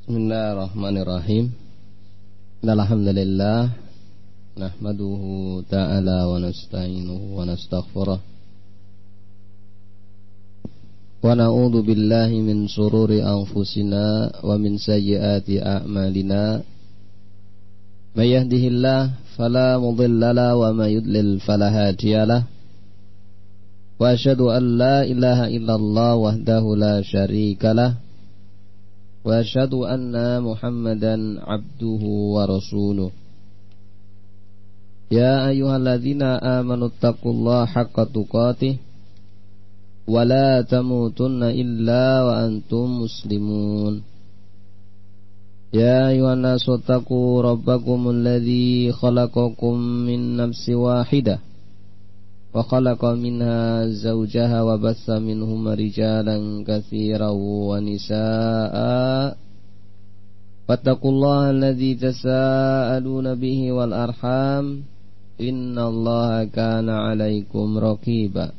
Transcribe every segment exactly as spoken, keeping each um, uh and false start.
Bismillahirrahmanirrahim. Alhamdulillah nahmaduhu ta'ala wa nasta'inuhu wa nastaghfiruh wa na'udzu billahi min shururi anfusina wa min sayyiati a'malina. May yahdihillahu fala mudilla lahu wa may yudlil fala hadiyalah. Wa asyhadu an la ilaha illallah wahdahu la syarikalah. Wa asyhadu anna Muhammadan abduhu wa rasuluh. Ya ayyuhalladzina amanu taqullaha haqqa tuqatih wa la tamutunna illa wa antum muslimun. Ya ayyuhan nasu taqu rabbakumul ladzi khalaqakum min nafsin wahidah wa khalaqa minha zawjaha wa bassa minhuma rijalan katsiran wa nisaa'a. Wattaqullaha alladzi tasaaluna bihi wal arham innallaha kana 'alaikum raqiba.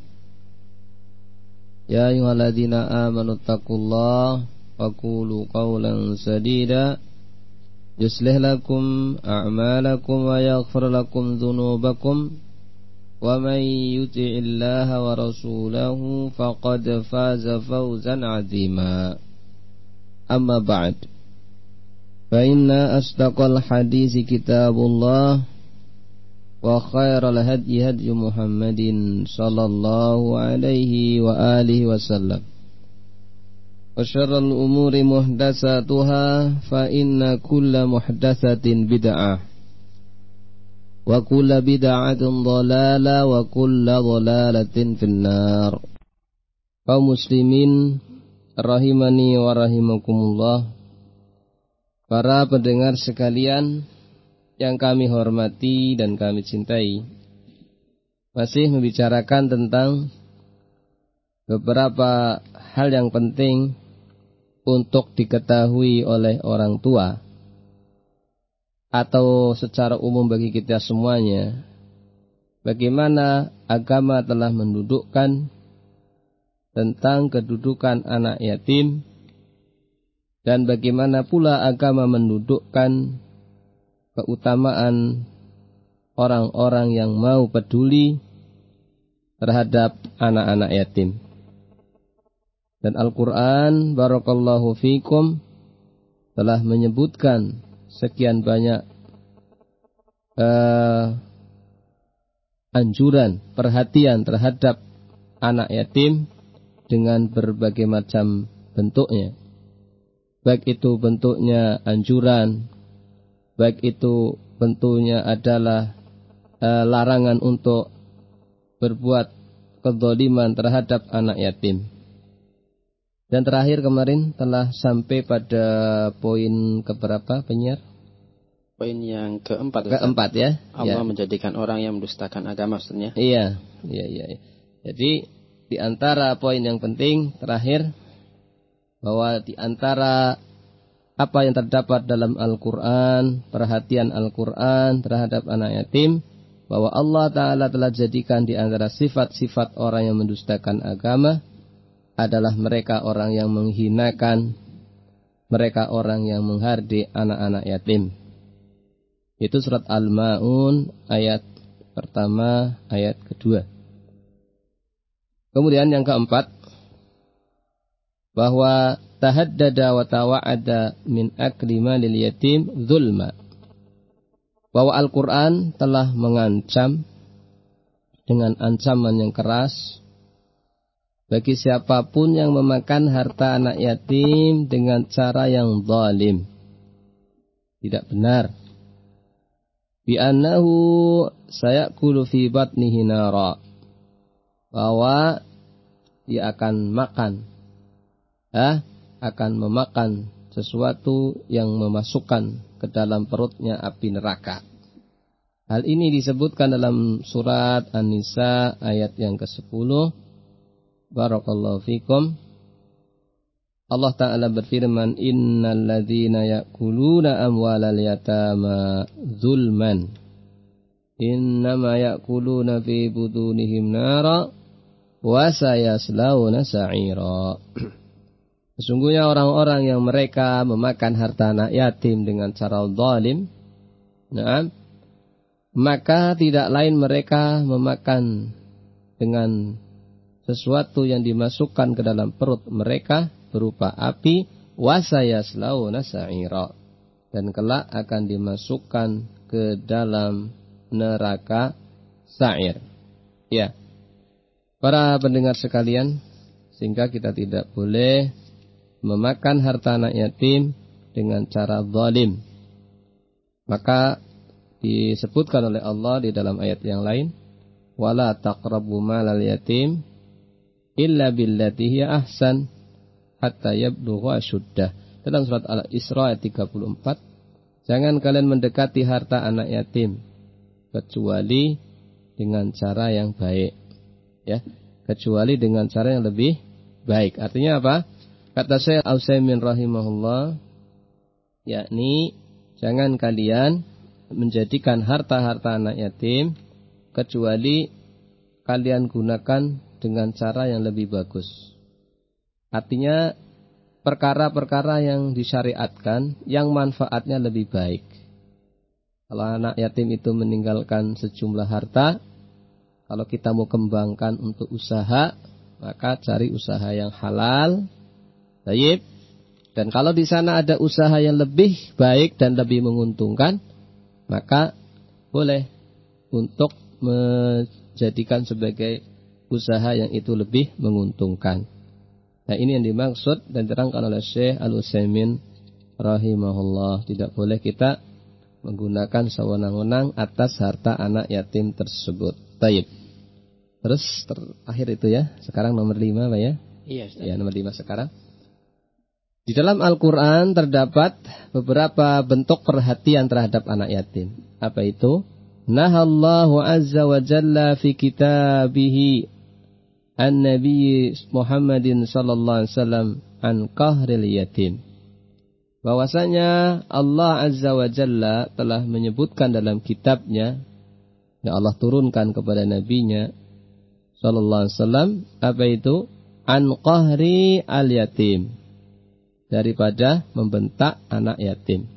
Ya ayyuhalladzina amanu taqullaha wa qulu qawlan sadida yuslih lakum a'malakum wa yaghfir lakum dhunubakum. Wa may yuti'illaha wa rasulahu faqad faza fawzan 'azima. Amma ba'd. Fa inna asdaqal hadisi kitabullah wa khairal hadyi hadyu Muhammadin sallallahu alaihi wa alihi wasallam. Wa syarrul umuri muhdatsatuha fa inna kulla muhdatsatin bid'ah. Wa kulla bid'atin dhalalah wa kulla dhalalatin finnar. Kaum muslimin rahimani wa rahimakumullah, para pendengar sekalian yang kami hormati dan kami cintai, masih membicarakan tentang beberapa hal yang penting untuk diketahui oleh orang tua atau secara umum bagi kita semuanya, bagaimana agama telah mendudukkan tentang kedudukan anak yatim, dan bagaimana pula agama mendudukkan keutamaan orang-orang yang mau peduli terhadap anak-anak yatim. Dan Al-Quran barakallahu fikum telah menyebutkan sekian banyak uh, anjuran, perhatian terhadap anak yatim dengan berbagai macam bentuknya. Baik itu bentuknya anjuran, baik itu bentuknya adalah uh, larangan untuk berbuat kezaliman terhadap anak yatim. Dan terakhir kemarin telah sampai pada poin keberapa, penyiar? Poin yang keempat. Keempat ya. Allah ya. menjadikan orang yang mendustakan agama, maksudnya. Iya, iya, iya. Jadi di antara poin yang penting terakhir, bahwa di antara apa yang terdapat dalam Al-Quran, perhatian Al-Quran terhadap anak yatim, bahwa Allah Ta'ala telah jadikan di antara sifat-sifat orang yang mendustakan agama adalah mereka orang yang menghinakan, mereka orang yang menghardik anak-anak yatim. Itu surat Al-Ma'un ayat pertama, ayat kedua. Kemudian yang keempat, bahwa tahaddada wa tawa'ada min akli malil yatim zulma. Bahwa Al-Quran telah mengancam dengan ancaman yang keras bagi siapapun yang memakan harta anak yatim dengan cara yang zalim, tidak benar. Bi annahu sayakulu fi batnihi nara, bahwa dia akan makan, ah, akan memakan sesuatu yang memasukkan ke dalam perutnya api neraka. Hal ini disebutkan dalam surat An-Nisa ayat yang kesepuluh. Barakallahu fikum. Allah Ta'ala berfirman, innal ladzina ya'kuluna amwalal yatama zulman innama ya'kuluna fi butunihim nara wa sayaslawna sa'ira. Sesungguhnya orang-orang yang mereka memakan harta anak yatim dengan cara zalim, nah, maka tidak lain mereka memakan dengan sesuatu yang dimasukkan ke dalam perut mereka berupa api, wasayaslauna sa'ira, dan kelak akan dimasukkan ke dalam neraka sa'ir. Ya, para pendengar sekalian, sehingga kita tidak boleh memakan harta anak yatim dengan cara zalim. Maka disebutkan oleh Allah di dalam ayat yang lain, wala taqrabu malal yatim illa billati hiya ahsan hatta yablugha asyuddah. Dalam surat Al-Isra ayat tiga puluh empat, jangan kalian mendekati harta anak yatim kecuali dengan cara yang baik, ya, kecuali dengan cara yang lebih baik. Artinya apa? Kata Syekh Al-Utsaimin rahimahullah, yakni jangan kalian menjadikan harta-harta anak yatim kecuali kalian gunakan dengan cara yang lebih bagus. Artinya perkara-perkara yang disyariatkan yang manfaatnya lebih baik. Kalau anak yatim itu meninggalkan sejumlah harta, kalau kita mau kembangkan untuk usaha, maka cari usaha yang halal. Baik. Dan kalau di sana ada usaha yang lebih baik dan lebih menguntungkan, maka boleh untuk menjadikan sebagai usaha yang itu lebih menguntungkan. Nah, ini yang dimaksud dan diterangkan oleh Syekh Al-Utsaimin rahimahullah. Tidak boleh kita menggunakan sewenang-wenang atas harta anak yatim tersebut. Baik. Terus terakhir itu ya. Sekarang nomor lima, Pak ya? Iya, Ustaz. Ya, nomor lima sekarang. Di dalam Al-Quran terdapat beberapa bentuk perhatian terhadap anak yatim. Apa itu? Nahallahu azza wa jalla fi kitabihi an-nabi Muhammadin sallallahu alaihi wasallam an qahril yatim. Bahwasanya Allah azza wa jalla telah menyebutkan dalam kitabnya yang Allah turunkan kepada nabinya sallallahu alaihi wasallam, apa itu? An qahri al-yatim, daripada membentak anak yatim.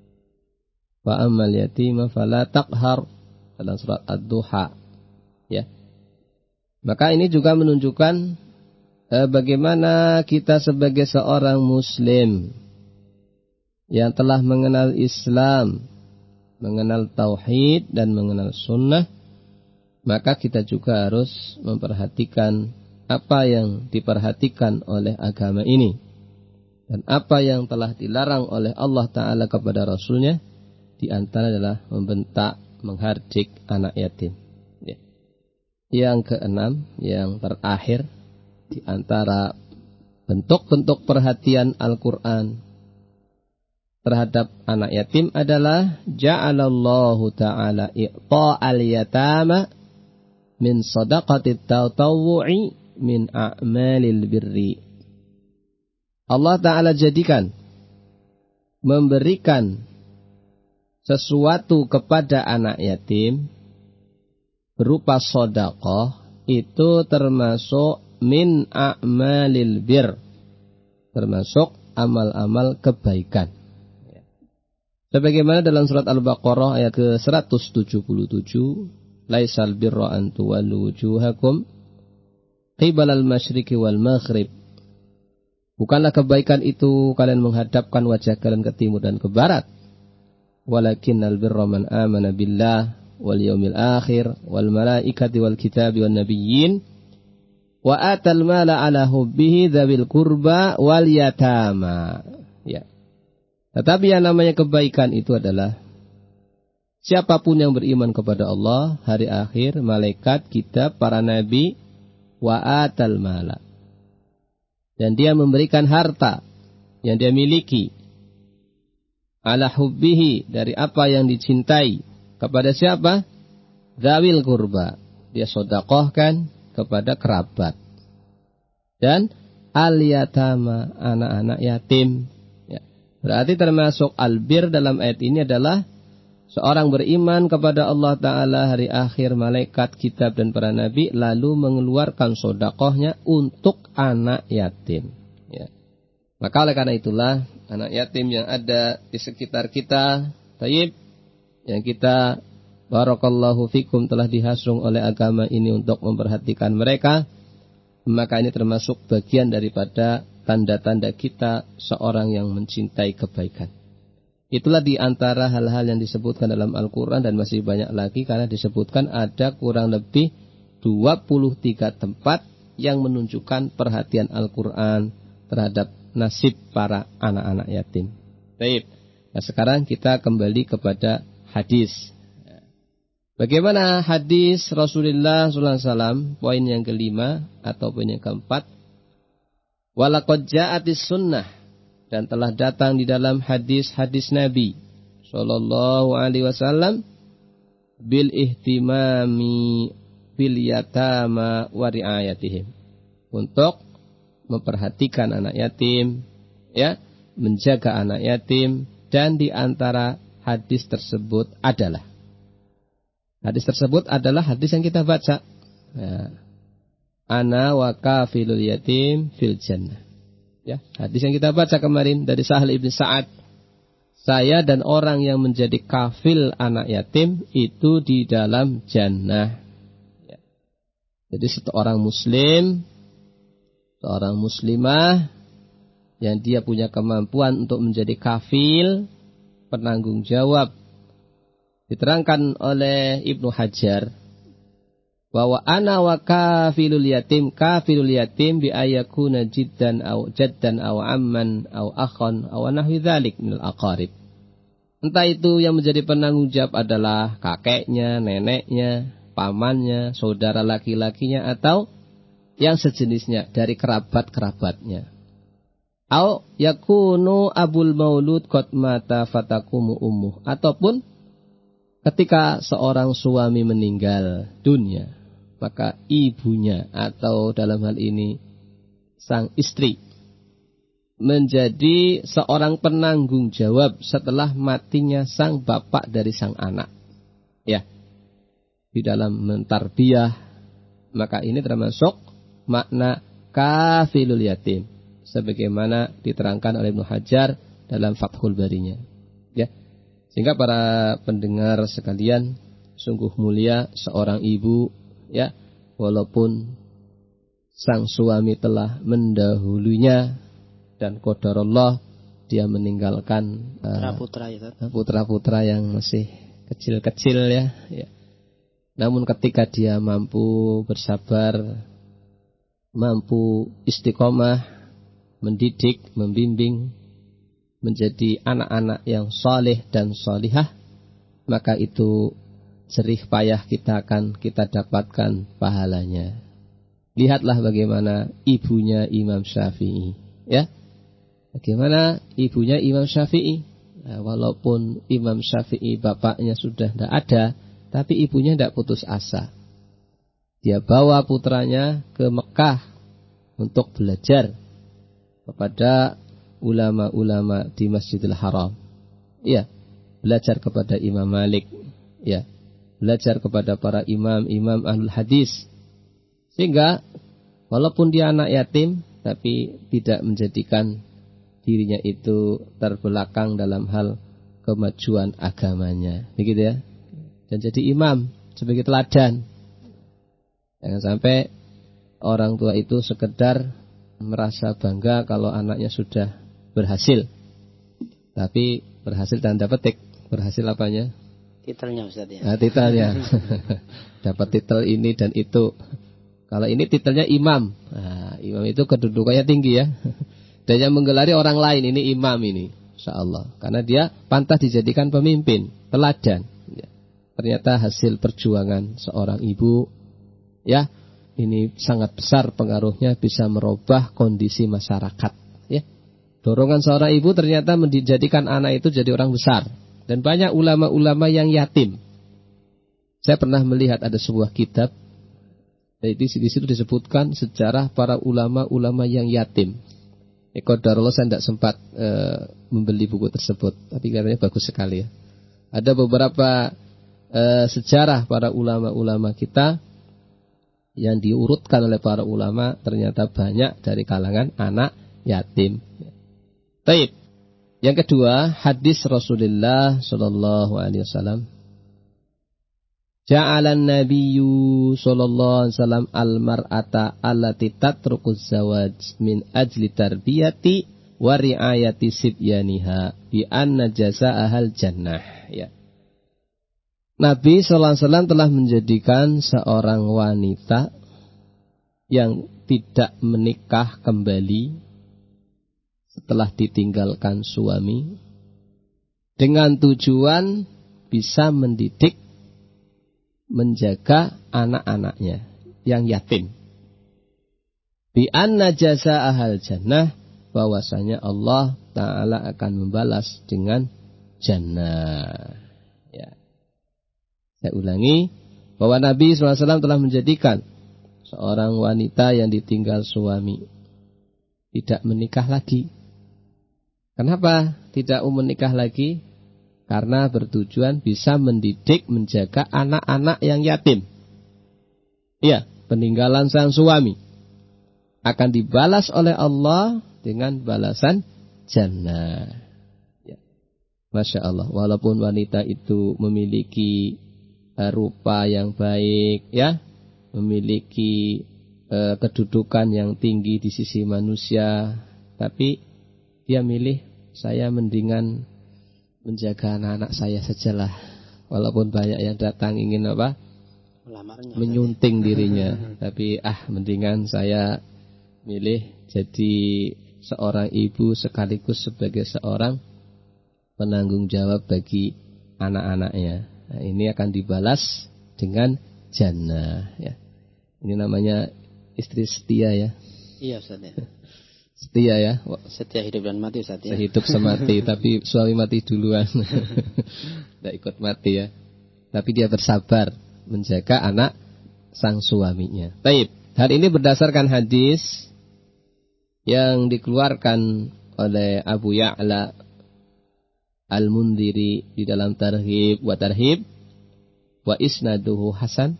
Wa ammal yatima fala taqhar, dalam surat Ad-Duha. Ya. Maka ini juga menunjukkan eh, bagaimana kita sebagai seorang muslim yang telah mengenal Islam, mengenal tauhid dan mengenal sunnah, maka kita juga harus memperhatikan apa yang diperhatikan oleh agama ini. Dan apa yang telah dilarang oleh Allah Ta'ala kepada Rasulnya, di antara adalah membentak, menghardik anak yatim. Ya. Yang keenam, yang terakhir, di antara bentuk-bentuk perhatian Al-Quran terhadap anak yatim adalah ja'alallahu ta'ala i'ta'al yatama min sadaqatit tatawwu'i min a'malil birri. Allah Ta'ala jadikan memberikan sesuatu kepada anak yatim berupa sedekah itu termasuk min a'malil bir, termasuk amal-amal kebaikan. Sebagaimana dalam surat Al-Baqarah ayat ke seratus tujuh puluh tujuh, laisal birra an tuwallu wujuhakum qibalal masyriqi wal maghrib. Bukanlah kebaikan itu kalian menghadapkan wajah kalian ke timur dan ke barat. Walakinnal birra man amana billah wal yaumil akhir wal malaikati wal kitabi wan nabiyyin wa atal mala ala hubbihi dzawil qurba wal yatama. Ya. Tetapi yang namanya kebaikan itu adalah siapapun yang beriman kepada Allah, hari akhir, malaikat, kitab, para nabi, wa atal mala, dan dia memberikan harta yang dia miliki, ala hubbihi, dari apa yang dicintai, kepada siapa? Dzawil qurba, dia sedekahkan kepada kerabat, dan al yatama, anak-anak yatim. Ya. Berarti termasuk albir dalam ayat ini adalah seorang beriman kepada Allah Ta'ala, hari akhir, malaikat, kitab, dan para nabi, lalu mengeluarkan sedekahnya untuk anak yatim. Ya. Maka oleh karena itulah anak yatim yang ada di sekitar kita, tayyib, yang kita barakallahu fikum telah dihasung oleh agama ini untuk memperhatikan mereka, maka ini termasuk bagian daripada tanda-tanda kita seorang yang mencintai kebaikan. Itulah di antara hal-hal yang disebutkan dalam Al-Quran dan masih banyak lagi, karena disebutkan ada kurang lebih dua puluh tiga tempat yang menunjukkan perhatian Al-Quran terhadap nasib para anak-anak yatim. Baik. Nah, sekarang kita kembali kepada hadis. Bagaimana hadis Rasulullah sallallahu alaihi wasallam? Poin yang kelima atau poin yang keempat. Walaqad ja'atis sunnah, dan telah datang di dalam hadis-hadis Nabi sallallahu alaihi wasallam bil ihtimami bil yatama wa riayatihim, untuk memperhatikan anak yatim, ya, menjaga anak yatim. Dan di antara hadis tersebut adalah hadis tersebut adalah hadis yang kita baca, ya. Ana wa kafilul yatim fil jannah, ya, hadis yang kita baca kemarin dari Sahal ibn Sa'ad. Saya dan orang yang menjadi kafil anak yatim itu di dalam jannah, ya. Jadi seorang muslim, seorang muslimah yang dia punya kemampuan untuk menjadi kafil, penanggung jawab. Diterangkan oleh Ibnu Hajar bahwa ana wa kafilul yatim, kafilul yatim bi ayakuna jiddan aw jaddan aw amman aw akhan aw nahwi dzalik minal aqarib. Entah itu yang menjadi penanggung jawab adalah kakeknya, neneknya, pamannya, saudara laki-lakinya, atau yang sejenisnya dari kerabat-kerabatnya. Au yakunu abul maulud qad mata fatakumu ummuh, ataupun ketika seorang suami meninggal dunia, maka ibunya atau dalam hal ini sang istri menjadi seorang penanggung jawab setelah matinya sang bapak dari sang anak, ya, di dalam mentarbiyah. Maka ini termasuk makna kafilul yatim, sebagaimana diterangkan oleh Ibnu Hajar dalam Fathul Barinya, ya. Sehingga para pendengar sekalian, sungguh mulia seorang ibu, ya, walaupun sang suami telah mendahulunya dan qadarullah dia meninggalkan putra-putra uh, putra-putra yang masih kecil-kecil, ya, ya. Namun ketika dia mampu bersabar, mampu istiqomah, mendidik, membimbing menjadi anak-anak yang saleh dan salihah, maka itu jerih payah kita akan kita dapatkan pahalanya. Lihatlah bagaimana ibunya Imam Syafi'i, ya. Bagaimana ibunya Imam Syafi'i? Nah, walaupun Imam Syafi'i bapaknya sudah tidak ada, tapi ibunya tidak putus asa. Dia bawa putranya ke Mekah untuk belajar kepada ulama-ulama di Masjidil Haram, ya, belajar kepada Imam Malik, ya, belajar kepada para imam-imam ahlul hadis, sehingga walaupun dia anak yatim, tapi tidak menjadikan dirinya itu terbelakang dalam hal kemajuan agamanya, begitu, ya. Dan jadi imam sebagai teladan. Jangan sampai orang tua itu sekedar merasa bangga kalau anaknya sudah berhasil, tapi berhasil tanda petik, berhasil apanya? Titelnya, Ustaz, ya. Nah, titelnya. Dapat titel ini dan itu. Kalau ini titelnya imam. Nah, imam itu kedudukannya tinggi, ya. Dan yang menggelari orang lain, ini imam ini, insyaallah. Karena dia pantas dijadikan pemimpin, teladan. Ya. Ternyata hasil perjuangan seorang ibu, ya, ini sangat besar pengaruhnya, bisa merubah kondisi masyarakat, ya. Dorongan seorang ibu ternyata menjadikan anak itu jadi orang besar. Dan banyak ulama-ulama yang yatim. Saya pernah melihat ada sebuah kitab, jadi di situ disebutkan sejarah para ulama-ulama yang yatim. Qadarullah saya tidak sempat e, membeli buku tersebut, tapi katanya bagus sekali, ya. Ada beberapa e, sejarah para ulama-ulama kita yang diurutkan oleh para ulama, ternyata banyak dari kalangan anak yatim. Baik. Yang kedua, hadis Rasulullah sallallahu alaihi wasallam. Ja'alan nabiyyu sallallahu alaihi wasallam al-mar'ata allati tatrukuz zawaj min ajli tarbiyati wa ri'ayati sibyaniha bi anna jazaa'ahal jannah. Ya. Nabi sallallahu alaihi wasallam telah menjadikan seorang wanita yang tidak menikah kembali setelah ditinggalkan suami dengan tujuan bisa mendidik, menjaga anak-anaknya yang yatim. Bi anna jazaa'ahal jannah, bahwasanya Allah Ta'ala akan membalas dengan jannah. Ya. Saya ulangi, bahwa Nabi shallallahu alaihi wasallam telah menjadikan seorang wanita yang ditinggal suami tidak menikah lagi. Kenapa tidak menikah lagi? Karena bertujuan bisa mendidik, menjaga anak-anak yang yatim. Iya, peninggalan sang suami akan dibalas oleh Allah dengan balasan jannah. Ya. Masya Allah, walaupun wanita itu memiliki uh, rupa yang baik, ya, memiliki uh, kedudukan yang tinggi di sisi manusia, tapi dia milih, saya mendingan menjaga anak-anak saya sajalah. Walaupun banyak yang datang ingin apa? Melamarnya, menyunting dirinya. Tapi ah, mendingan saya milih jadi seorang ibu sekaligus sebagai seorang penanggung jawab bagi anak-anaknya. Nah, ini akan dibalas dengan jannah. Ya. Ini namanya istri setia ya. Iya Ustaz ya. Setia ya. Setia hidup dan mati Ustaz ya. Sehidup semati, tapi suami mati duluan. Tidak ikut mati ya. Tapi dia bersabar menjaga anak sang suaminya. Baik, hal ini berdasarkan hadis yang dikeluarkan oleh Abu Ya'la Al-Mundhiri di dalam Targhib wa Tarhib wa isnaduhu hasan.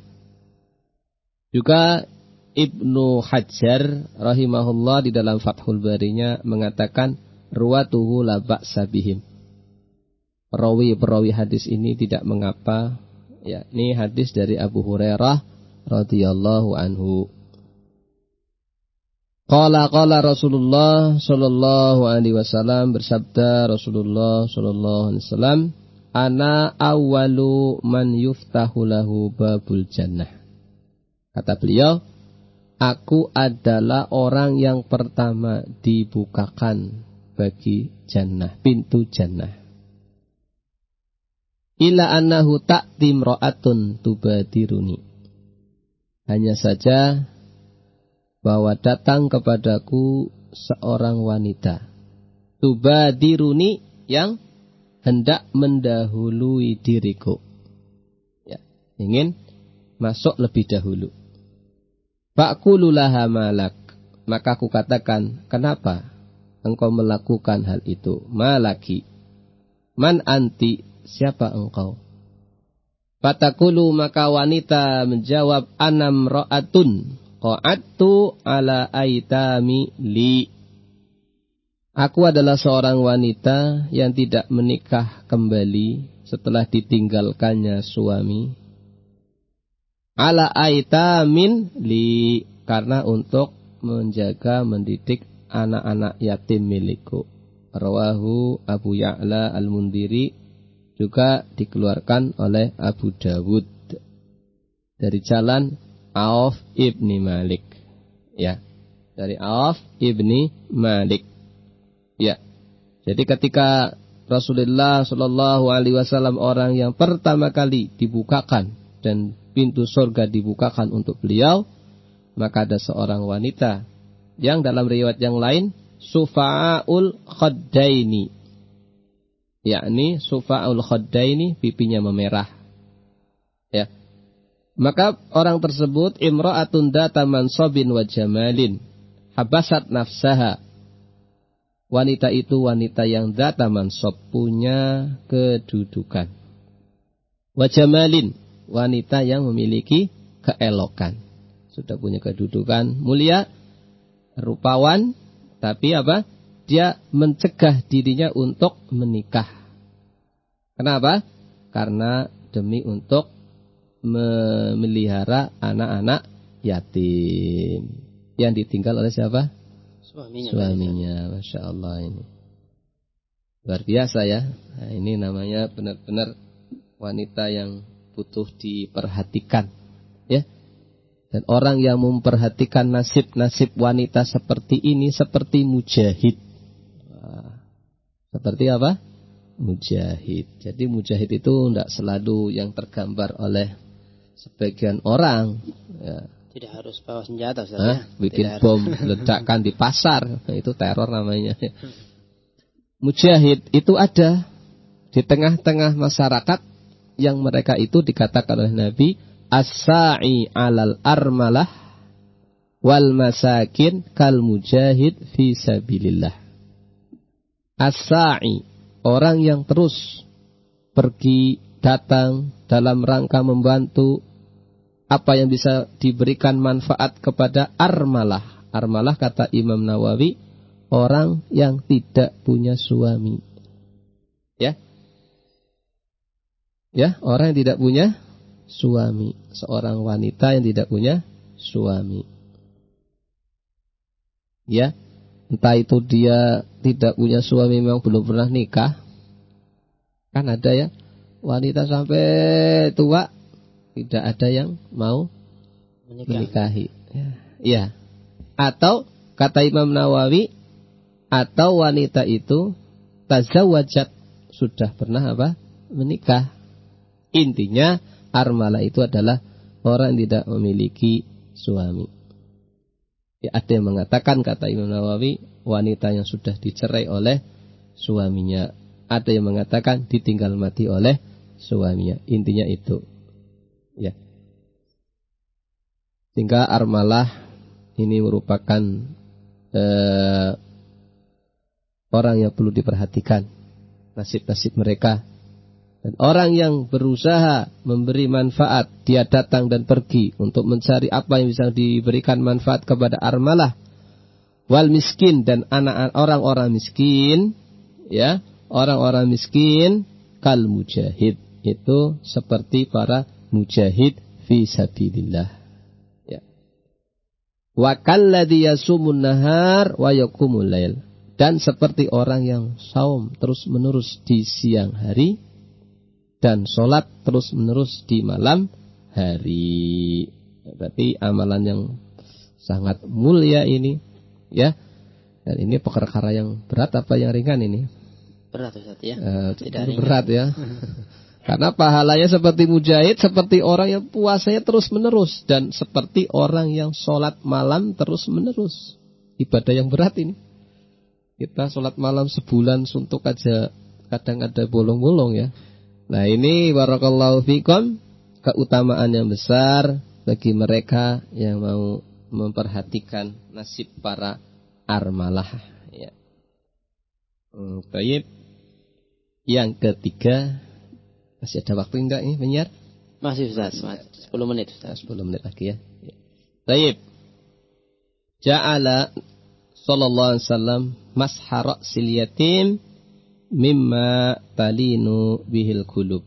Juga Ibnu Hajar rahimahullah di dalam Fathul Barinya mengatakan ruwatuhu la ba'sa bihim. Perawi-perawi hadis ini tidak mengapa. Ya, ini hadis dari Abu Hurairah radhiyallahu anhu. Qala qala Rasulullah sallallahu alaihi wasallam, bersabda Rasulullah sallallahu alaihi wasallam, ana awwalu man yuftahu lahu babul jannah. Kata beliau, aku adalah orang yang pertama dibukakan bagi jannah, pintu jannah. Ila annahu ta'ti imra'atun tubadiruni. Hanya saja bahwa datang kepadaku seorang wanita tubadiruni yang hendak mendahului diriku. Ya, ingin masuk lebih dahulu. Faqulu laha malak, maka aku katakan, kenapa engkau melakukan hal itu? Malaki, man anti, siapa engkau? Fatakulu, maka wanita menjawab, anam ra'atun qa'attu ala aitami li. Aku adalah seorang wanita yang tidak menikah kembali setelah ditinggalkannya suami. Ala aitamin li, karena untuk menjaga mendidik anak-anak yatim milikku. Rawahu Abu Ya'la Al-Mundhiri, juga dikeluarkan oleh Abu Dawud dari jalan Auf ibni Malik. Ya, dari Auf ibni Malik. Ya, jadi ketika Rasulullah Shallallahu Alaihi Wasallam orang yang pertama kali dibukakan dan pintu surga dibukakan untuk beliau, maka ada seorang wanita yang dalam riwayat yang lain sufa'ul khaddaini, yakni sufa'ul khaddaini, pipinya memerah. Ya, maka orang tersebut imra'atun data mansabin wa jamalin habasat nafsaha. Wanita itu wanita yang data mansab, punya kedudukan. Wa jamalin, wanita yang memiliki keelokan. Sudah punya kedudukan mulia, rupawan, tapi apa? dia mencegah dirinya untuk menikah. Kenapa? Karena demi untuk memelihara anak-anak yatim yang ditinggal oleh siapa? Suaminya. Suaminya. Masya Allah ini. Luar biasa ya. Nah, ini namanya benar-benar wanita yang butuh diperhatikan. Ya. Dan orang yang memperhatikan nasib-nasib wanita seperti ini seperti mujahid. Wah. Seperti apa? Mujahid. Jadi mujahid itu tidak selalu yang tergambar oleh sebagian orang. Ya. Tidak harus bawa senjata, Ustaz, Hah? ya. Bikin Tidak bom, harus. ledakkan di pasar. Nah, itu teror namanya. Mujahid itu ada di tengah-tengah masyarakat yang mereka itu dikatakan oleh Nabi as-sa'i 'alal armalah wal masakin kal mujahid fi sabilillah. As-sa'i, orang yang terus pergi datang dalam rangka membantu apa yang bisa diberikan manfaat kepada armalah. Armalah kata Imam Nawawi, orang yang tidak punya suami. Ya. Ya, orang yang tidak punya suami. Seorang wanita yang tidak punya suami. Ya. Entah itu dia tidak punya suami, memang belum pernah nikah. Kan ada ya, wanita sampai tua tidak ada yang mau Menikah. menikahi. Ya. Ya. Atau kata Imam Nawawi, atau wanita itu tazawwajat, sudah pernah apa? Menikah. Intinya armalah itu adalah orang yang tidak memiliki suami. Ya, ada yang mengatakan kata Imam Nawawi wanita yang sudah dicerai oleh suaminya. Ada yang mengatakan ditinggal mati oleh suaminya. Intinya itu. Ya. Sehingga armalah ini merupakan eh, orang yang perlu diperhatikan nasib-nasib mereka. Dan orang yang berusaha memberi manfaat, dia datang dan pergi untuk mencari apa yang bisa diberikan manfaat kepada armalah wal miskin, dan anak orang-orang miskin, ya, orang-orang miskin kal mujahid, itu seperti para mujahid fi sabilillah. Ya. Wa kalladzi yasumun nahar wa yaqumul lail, dan seperti orang yang saum terus-menerus di siang hari dan sholat terus-menerus di malam hari. Berarti amalan yang sangat mulia ini, ya. Dan ini perkara yang berat apa yang ringan ini? Berat, Ustaz, ya. Uh, Tidak berat ya. Karena pahalanya seperti mujahid, seperti orang yang puasanya terus-menerus, dan seperti orang yang sholat malam terus-menerus. Ibadah yang berat ini. Kita sholat malam sebulan suntuk aja kadang ada bolong-bolong ya. Nah ini barakallahu fikum, keutamaan yang besar bagi mereka yang mau memperhatikan nasib para armalah. Ya. Hmm, baik. Yang ketiga, masih ada waktu enggak ini, Menyar? Masih, Ustaz, sepuluh menit, Ustaz. sepuluh menit lagi ya. Baik. Ja'ala sallallahu alaihi wasallam mashara sil yatim mimma talinu bihil qulub.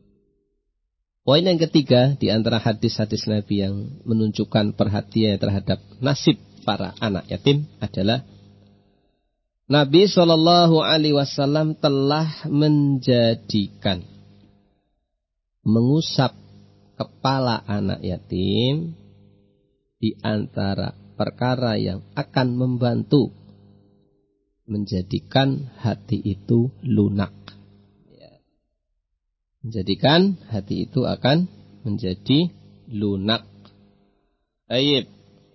Poin yang ketiga di antara hadis-hadis Nabi yang menunjukkan perhatian terhadap nasib para anak yatim adalah Nabi shallallahu alaihi wasallam telah menjadikan mengusap kepala anak yatim di antara perkara yang akan membantu menjadikan hati itu lunak. Ya. Menjadikan hati itu akan menjadi lunak. Baik.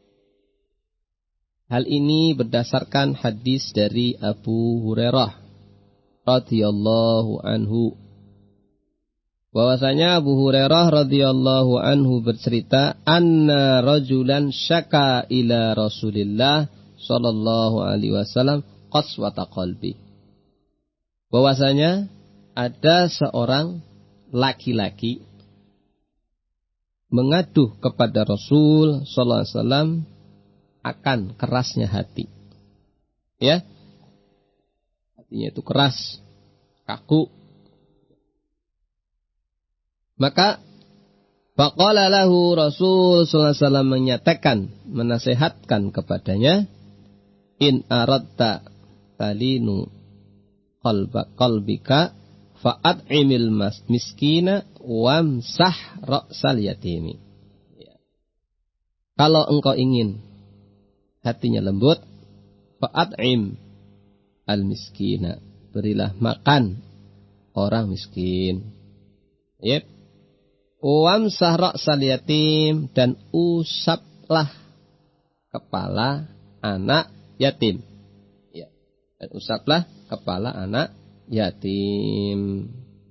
Hal ini berdasarkan hadis dari Abu Hurairah radhiyallahu anhu. Bahwasanya Abu Hurairah radhiyallahu anhu bercerita, anna rajulan syaka ila Rasulillah sallallahu alaihi wasallam qaswata qalbi. Bahwasanya ada seorang laki-laki mengaduh kepada Rasul sallallahu alaihi wasallam akan kerasnya hati. Ya. hatinya itu keras, kaku. Maka faqala lahu Rasul sallallahu alaihi wasallam menyatakan, menasihatkan kepadanya, in aradta talinu qalba qalbika fa'at'imil miskina wamsah ra'sal yatimi. Ya. Kalau engkau ingin hatinya lembut, fa'at'im al miskina, berilah makan orang miskin. Yep. Wamsah ra'sal yatim, dan usaplah kepala anak yatim. Ya. Dan usaplah kepala anak yatim.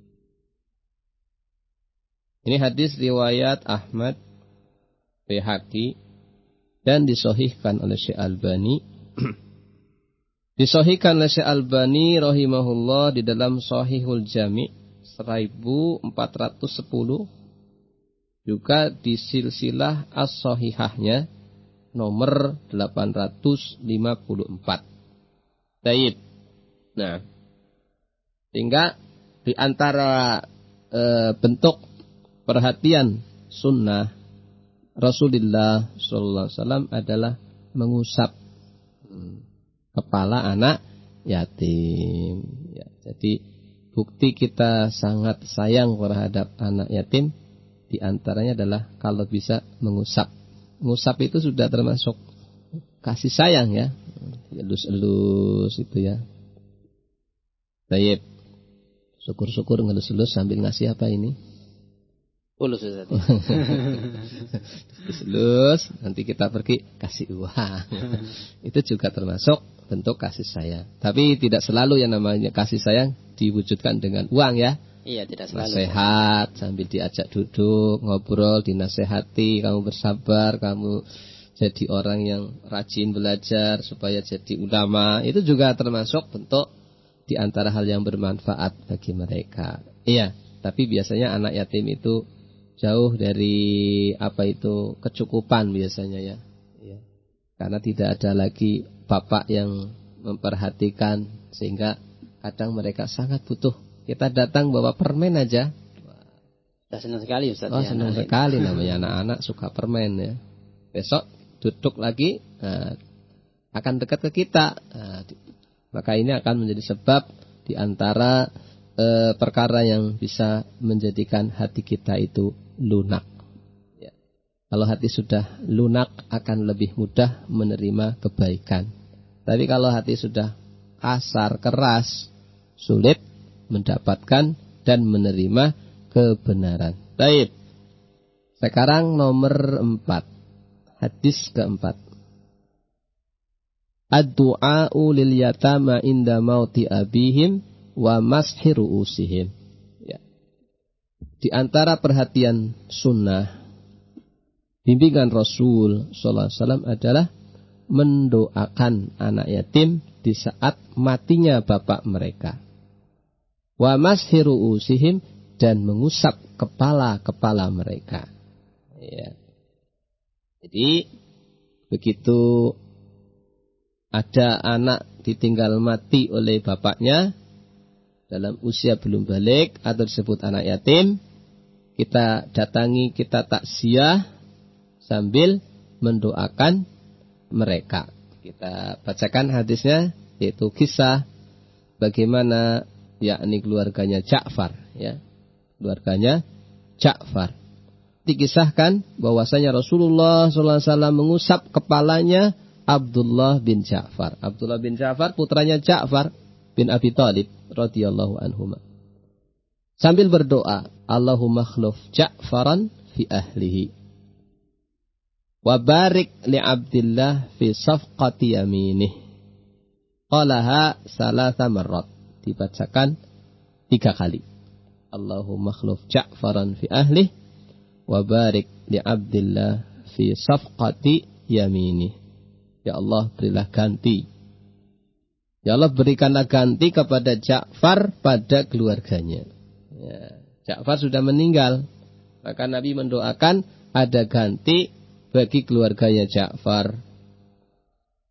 Ini hadis riwayat Ahmad, Baihaqi, dan disahihkan oleh Syekh Albani. Disahihkan oleh Syekh Albani rahimahullah di dalam Shahihul Jami' seribu empat ratus sepuluh, juga di silsilah as-sahihahnya nomor delapan ratus lima puluh empat. Baik. Nah, sehingga di antara e, bentuk perhatian sunnah Rasulullah sallallahu alaihi wasallam adalah mengusap hmm, kepala anak yatim. Ya, jadi bukti kita sangat sayang terhadap anak yatim di antaranya adalah kalau bisa mengusap. Mengusap itu sudah termasuk kasih sayang ya. Elus-elus itu ya. Baik. Syukur-syukur ngelus-elus sambil ngasih apa ini? Ulus Ustaz. Elus, nanti kita pergi kasih uang. Itu juga termasuk bentuk kasih sayang. Tapi tidak selalu yang namanya kasih sayang diwujudkan dengan uang ya. Iya, tidak selalu. Nasihat sambil diajak duduk, ngobrol, dinasehati, kamu bersabar, kamu jadi orang yang rajin belajar supaya jadi ulama. Itu juga termasuk bentuk di antara hal yang bermanfaat bagi mereka. Iya, tapi biasanya anak yatim itu jauh dari apa itu kecukupan biasanya ya. Iya. Karena tidak ada lagi bapak yang memperhatikan sehingga kadang mereka sangat butuh. Kita datang bawa permen aja. Sudah senang sekali Ustaz. Oh, ya, senang anak sekali namanya anak-anak suka permen ya. Besok duduk lagi nah, akan dekat ke kita. Nah, maka ini akan menjadi sebab di antara e, perkara yang bisa menjadikan hati kita itu lunak. Ya. Kalau hati sudah lunak akan lebih mudah menerima kebaikan. Tapi kalau hati sudah kasar, keras, sulit mendapatkan dan menerima kebenaran. Baik. Sekarang nomor empat. Hadis keempat. Ad-du'a'u lil yatama inda mauti abihim wa mashi ru'usihim. Ya. Di antara perhatian sunnah bimbingan Rasul sallallahu alaihi wasallam adalah mendoakan anak yatim di saat matinya bapak mereka. Wa mashi ru'usihim, dan mengusap kepala-kepala mereka. Ya. Jadi begitu ada anak ditinggal mati oleh bapaknya dalam usia belum balik atau disebut anak yatim, kita datangi, kita takziah sambil mendoakan mereka. Kita bacakan hadisnya, yaitu kisah bagaimana yakni keluarganya Ja'far ya. Keluarganya Ja'far. Dikisahkan bahwasanya Rasulullah sallallahu alaihi wasallam mengusap kepalanya Abdullah bin Ja'far. Abdullah bin Ja'far putranya Ja'far bin Abi Thalib radhiyallahu anhuma. Sambil berdoa, Allahumma khluf Ja'faran fi ahlihi. Wa barik li Abdillah fi safqati yaminih. Qalaha salasa marrat. Dibacakan tiga kali. Allahumma khluf Ja'faran fi ahlihi. Wa barik li Abdillah fi safqati yaminih. Ya Allah, berilah ganti. Ya Allah, berikanlah ganti kepada Ja'far pada keluarganya. Ya, Ja'far sudah meninggal. Maka Nabi mendoakan ada ganti bagi keluarganya Ja'far.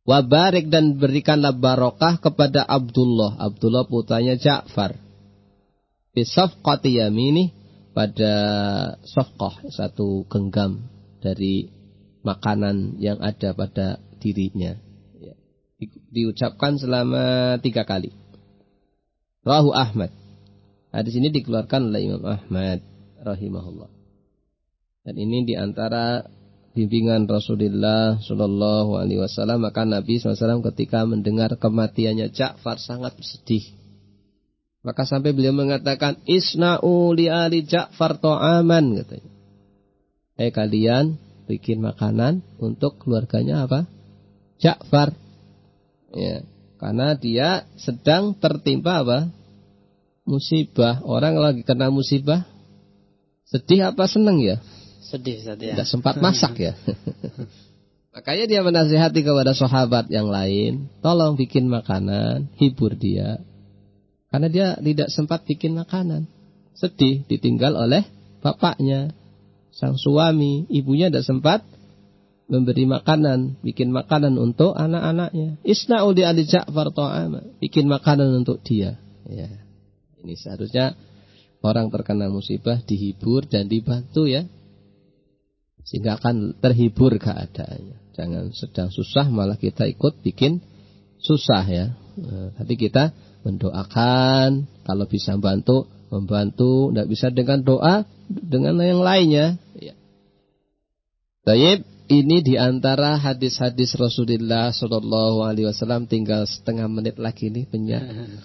Wa barik dan berikanlah barokah kepada Abdullah. Abdullah putranya Ja'far. Fi safqati yamini, pada safqah, satu genggam dari makanan yang ada pada dirinya. Ya. Di, diucapkan selama tiga kali. Rahu Ahmad. Hadis ini dikeluarkan oleh Imam Ahmad rahimahullah. Dan ini diantara bimbingan Rasulullah Shallallahu Alaihi Wasallam. Maka Nabi Shallallahu Alaihi Wasallam ketika mendengar kematiannya Ja'far sangat bersedih. Maka sampai beliau mengatakan, Isna'u li ali Ja'far ta'aman, katanya. Eh kalian bikin makanan untuk keluarganya apa? Ja'far. Ya, karena dia sedang tertimpa apa? Musibah. Orang lagi kena musibah, sedih apa senang ya? Sedih Ustaz ya. Tidak sempat masak ya. Makanya dia menasihati kepada sahabat yang lain, tolong bikin makanan, hibur dia. Karena dia tidak sempat bikin makanan. Sedih ditinggal oleh bapaknya, sang suami, ibunya tidak sempat memberi makanan, bikin makanan untuk anak-anaknya. Isna'u li ali Ja'far ta'ama, bikin makanan untuk dia. Ya. Ini seharusnya orang terkena musibah dihibur dan dibantu ya. Sehingga akan terhibur keadaannya. Jangan sedang susah malah kita ikut bikin susah ya. Nah, tapi kita mendoakan, kalau bisa bantu membantu, tidak bisa dengan doa, dengan yang lainnya. Ya. Baik, ini diantara hadis-hadis Rasulullah Shallallahu Alaihi Wasallam. Tinggal setengah menit lagi nih penyak.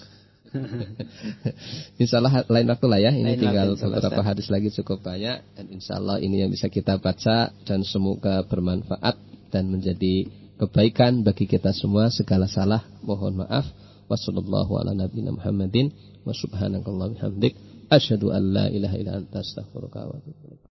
Insyaallah lain waktu lah ya. Ini lain tinggal waktu, beberapa Ustaz. Hadis lagi cukup banyak. Dan insyaallah ini yang bisa kita baca. Dan semoga bermanfaat dan menjadi kebaikan bagi kita semua. Segala salah mohon maaf. Wassallallahu ala nabiyina Muhammadin wa subhanakallahumma bihamdik asyhadu an la ilaha illa anta astaghfiruka wa atubu ilaik.